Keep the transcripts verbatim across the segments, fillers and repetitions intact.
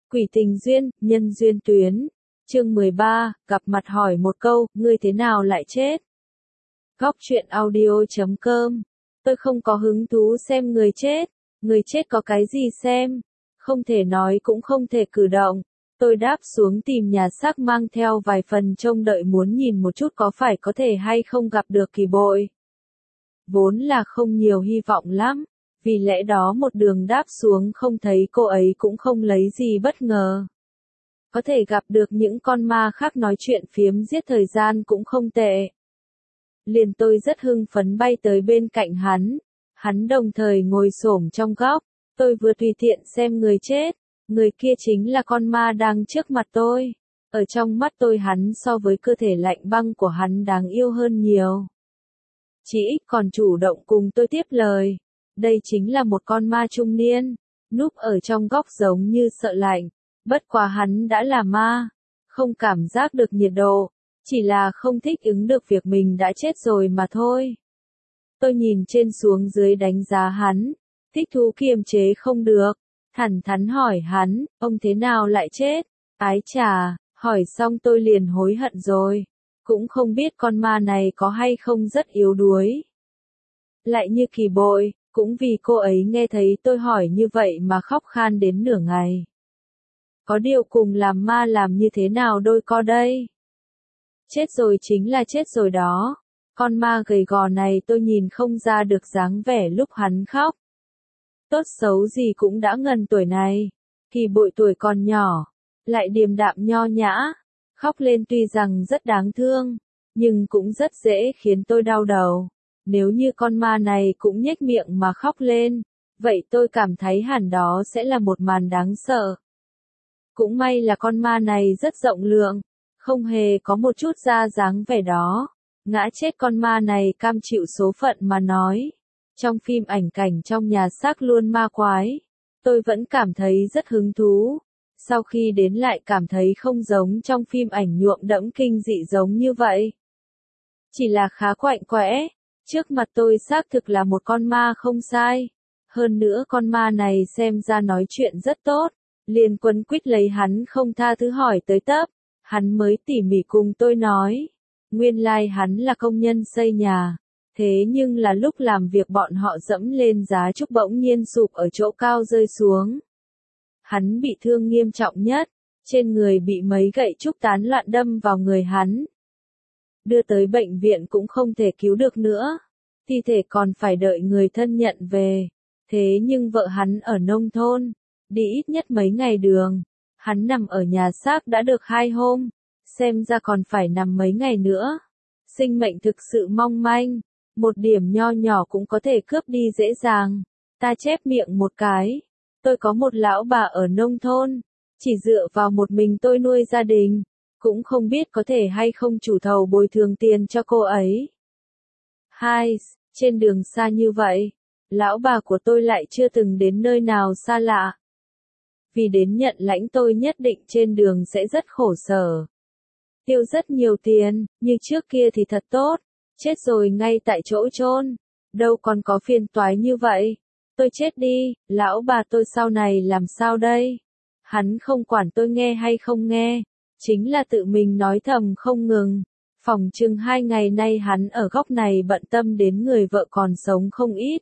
Quỷ tình duyên, nhân duyên tuyến. Chương mười ba, gặp mặt hỏi một câu, ngươi thế nào lại chết? Góc truyện audio chấm com. Tôi không có hứng thú xem người chết. Người chết có cái gì xem? Không thể nói cũng không thể cử động. Tôi đáp xuống tìm nhà xác mang theo vài phần trông đợi muốn nhìn một chút có phải có thể hay không gặp được Kỳ Bội. Vốn là không nhiều hy vọng lắm. Vì lẽ đó một đường đáp xuống không thấy cô ấy cũng không lấy gì bất ngờ. Có thể gặp được những con ma khác nói chuyện phiếm giết thời gian cũng không tệ. Liền tôi rất hưng phấn bay tới bên cạnh hắn. Hắn đồng thời ngồi xổm trong góc. Tôi vừa tùy tiện xem người chết. Người kia chính là con ma đang trước mặt tôi. Ở trong mắt tôi hắn so với cơ thể lạnh băng của hắn đáng yêu hơn nhiều. Chỉ ít còn chủ động cùng tôi tiếp lời. Đây chính là một con ma trung niên, núp ở trong góc giống như sợ lạnh. Bất quá hắn đã là ma, không cảm giác được nhiệt độ, chỉ là không thích ứng được việc mình đã chết rồi mà thôi. Tôi nhìn trên xuống dưới đánh giá hắn, thích thú kiềm chế không được, thẳng thắn hỏi hắn, ông thế nào lại chết? Ái chà, hỏi xong tôi liền hối hận rồi, cũng không biết con ma này có hay không rất yếu đuối. Lại như Kỳ Bội. Cũng vì cô ấy nghe thấy tôi hỏi như vậy mà khóc khan đến nửa ngày. Có điều cùng làm ma làm như thế nào đôi co đây? Chết rồi chính là chết rồi đó. Con ma gầy gò này tôi nhìn không ra được dáng vẻ lúc hắn khóc. Tốt xấu gì cũng đã ngần tuổi này. Kỳ Bội tuổi còn nhỏ, lại điềm đạm nho nhã. Khóc lên tuy rằng rất đáng thương, nhưng cũng rất dễ khiến tôi đau đầu. Nếu như con ma này cũng nhếch miệng mà khóc lên, vậy tôi cảm thấy hẳn đó sẽ là một màn đáng sợ. Cũng may là con ma này rất rộng lượng, không hề có một chút da dáng vẻ đó. Ngã chết con ma này cam chịu số phận mà nói. Trong phim ảnh cảnh trong nhà xác luôn ma quái, tôi vẫn cảm thấy rất hứng thú. Sau khi đến lại cảm thấy không giống trong phim ảnh nhuộm đẫm kinh dị giống như vậy. Chỉ là khá quạnh quẽ. Trước mặt tôi xác thực là một con ma không sai. Hơn nữa con ma này xem ra nói chuyện rất tốt. Liền quấn quýt lấy hắn không tha thứ hỏi tới tấp. Hắn mới tỉ mỉ cùng tôi nói. Nguyên lai like hắn là công nhân xây nhà. Thế nhưng là lúc làm việc bọn họ dẫm lên giá trúc bỗng nhiên sụp ở chỗ cao rơi xuống. Hắn bị thương nghiêm trọng nhất. Trên người bị mấy gậy trúc tán loạn đâm vào người hắn. Đưa tới bệnh viện cũng không thể cứu được nữa. Thi thể còn phải đợi người thân nhận về. Thế nhưng vợ hắn ở nông thôn, đi ít nhất mấy ngày đường. Hắn nằm ở nhà xác đã được hai hôm, xem ra còn phải nằm mấy ngày nữa. Sinh mệnh thực sự mong manh, một điểm nho nhỏ cũng có thể cướp đi dễ dàng. Ta chép miệng một cái. Tôi có một lão bà ở nông thôn, chỉ dựa vào một mình tôi nuôi gia đình. Cũng không biết có thể hay không chủ thầu bồi thường tiền cho cô ấy. Hai, trên đường xa như vậy, lão bà của tôi lại chưa từng đến nơi nào xa lạ. Vì đến nhận lãnh tôi nhất định trên đường sẽ rất khổ sở. Tiêu rất nhiều tiền, như trước kia thì thật tốt, chết rồi ngay tại chỗ chôn, đâu còn có phiền toái như vậy. Tôi chết đi, lão bà tôi sau này làm sao đây? Hắn không quản tôi nghe hay không nghe. Chính là tự mình nói thầm không ngừng. Phòng chừng hai ngày nay hắn ở góc này bận tâm đến người vợ còn sống không ít.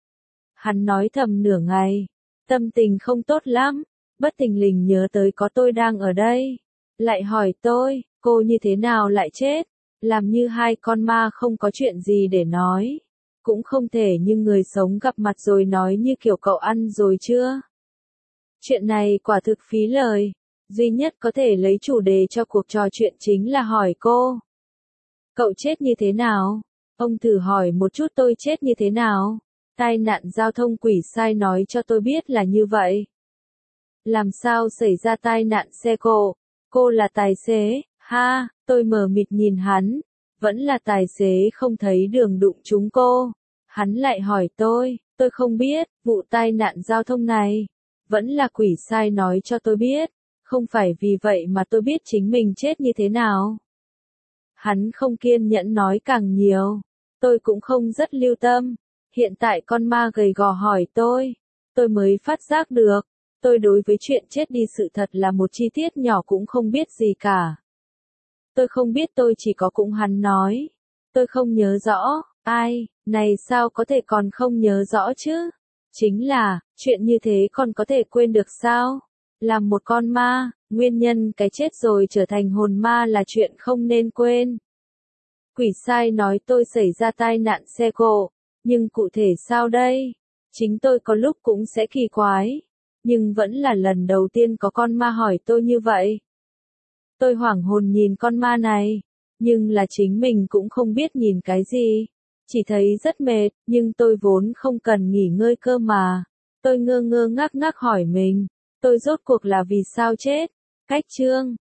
Hắn nói thầm nửa ngày. Tâm tình không tốt lắm. Bất thình lình nhớ tới có tôi đang ở đây. Lại hỏi tôi, cô như thế nào lại chết? Làm như hai con ma không có chuyện gì để nói. Cũng không thể như người sống gặp mặt rồi nói như kiểu cậu ăn rồi chưa? Chuyện này quả thực phí lời. Duy nhất có thể lấy chủ đề cho cuộc trò chuyện chính là hỏi cô. Cậu chết như thế nào? Ông thử hỏi một chút tôi chết như thế nào? Tai nạn giao thông quỷ sai nói cho tôi biết là như vậy. Làm sao xảy ra tai nạn xe cộ? Cô là tài xế, ha, tôi mờ mịt nhìn hắn. Vẫn là tài xế không thấy đường đụng chúng cô. Hắn lại hỏi tôi, tôi không biết, vụ tai nạn giao thông này. Vẫn là quỷ sai nói cho tôi biết. Không phải vì vậy mà tôi biết chính mình chết như thế nào. Hắn không kiên nhẫn nói càng nhiều. Tôi cũng không rất lưu tâm. Hiện tại con ma gầy gò hỏi tôi. Tôi mới phát giác được. Tôi đối với chuyện chết đi sự thật là một chi tiết nhỏ cũng không biết gì cả. Tôi không biết tôi chỉ có cũng hắn nói. Tôi không nhớ rõ, ai, này sao có thể còn không nhớ rõ chứ? Chính là, chuyện như thế còn có thể quên được sao? Làm một con ma, nguyên nhân cái chết rồi trở thành hồn ma là chuyện không nên quên. Quỷ sai nói tôi xảy ra tai nạn xe cộ, nhưng cụ thể sao đây? Chính tôi có lúc cũng sẽ kỳ quái, nhưng vẫn là lần đầu tiên có con ma hỏi tôi như vậy. Tôi hoảng hồn nhìn con ma này, nhưng là chính mình cũng không biết nhìn cái gì. Chỉ thấy rất mệt, nhưng tôi vốn không cần nghỉ ngơi cơ mà. Tôi ngơ ngơ ngác ngác hỏi mình, tôi rốt cuộc là vì sao chết? Cách chương